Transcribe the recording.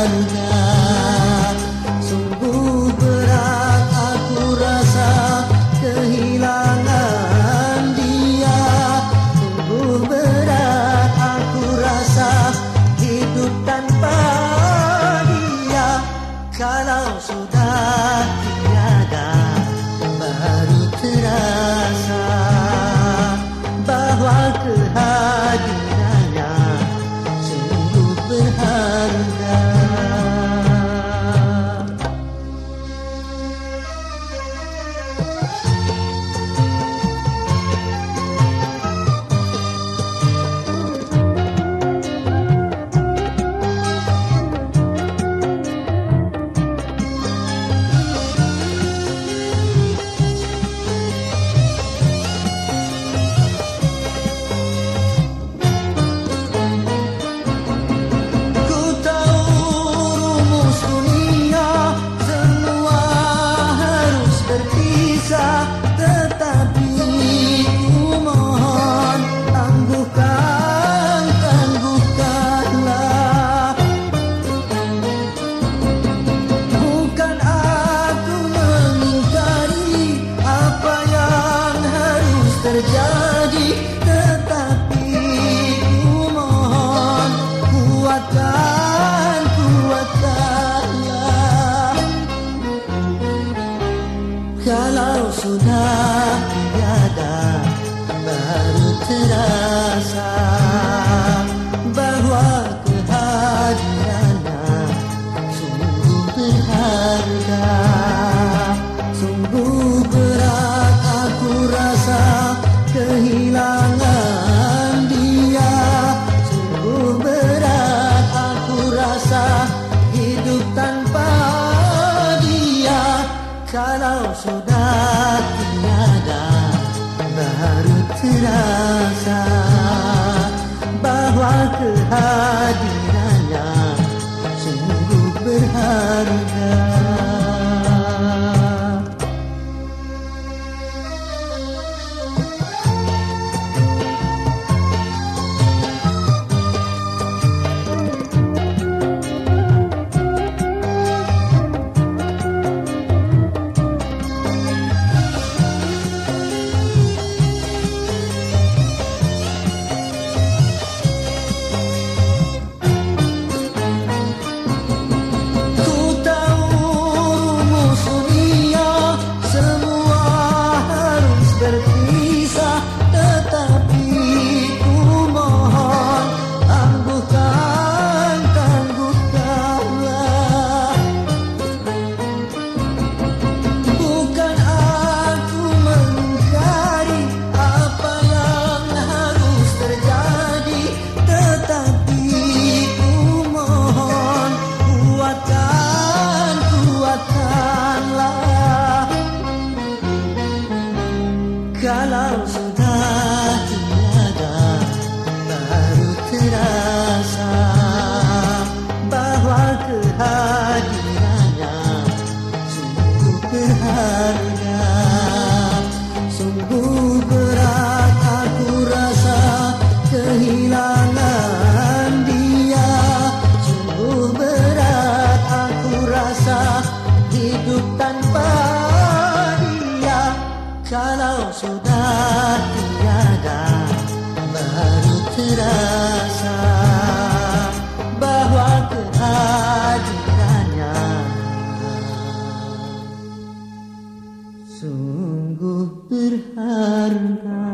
berharga. Sungguh berat aku rasa kehilangan dia. Sungguh berat aku rasa hidup tanpa dia. Kalau sudah tiada, baru terasa bahwa kehadirannya sungguh berharga. Tetapi ku mohon tangguhkanlah. Bukan aku mengingkari apa yang harus terjadi, tetapi ku mohon kuatkanlah. Kalau sudah tiada, baru terasa bahwa kehadirannya sungguh berharga. Sungguh berat aku rasa kehilangan dia. Sungguh berat aku rasa hidup tanpa dia. Kalau sudah tiada, baru terasa bahwa kehadirannya sungguh berharga. Tetapi ku mohon tangguhkanlah. Bukan aku mengingkari apa yang harus terjadi, tetapi ku mohon kuatkanlah. Kalau sudah tiada, baru terasa bahwa kehadirannya sungguh berharga. Sungguh berat aku rasa kehilangan dia. Sungguh berat aku rasa hidup tanpa dia. Kalau sudah tiada, baru terasa bahwa kehadirannya sungguh berharga.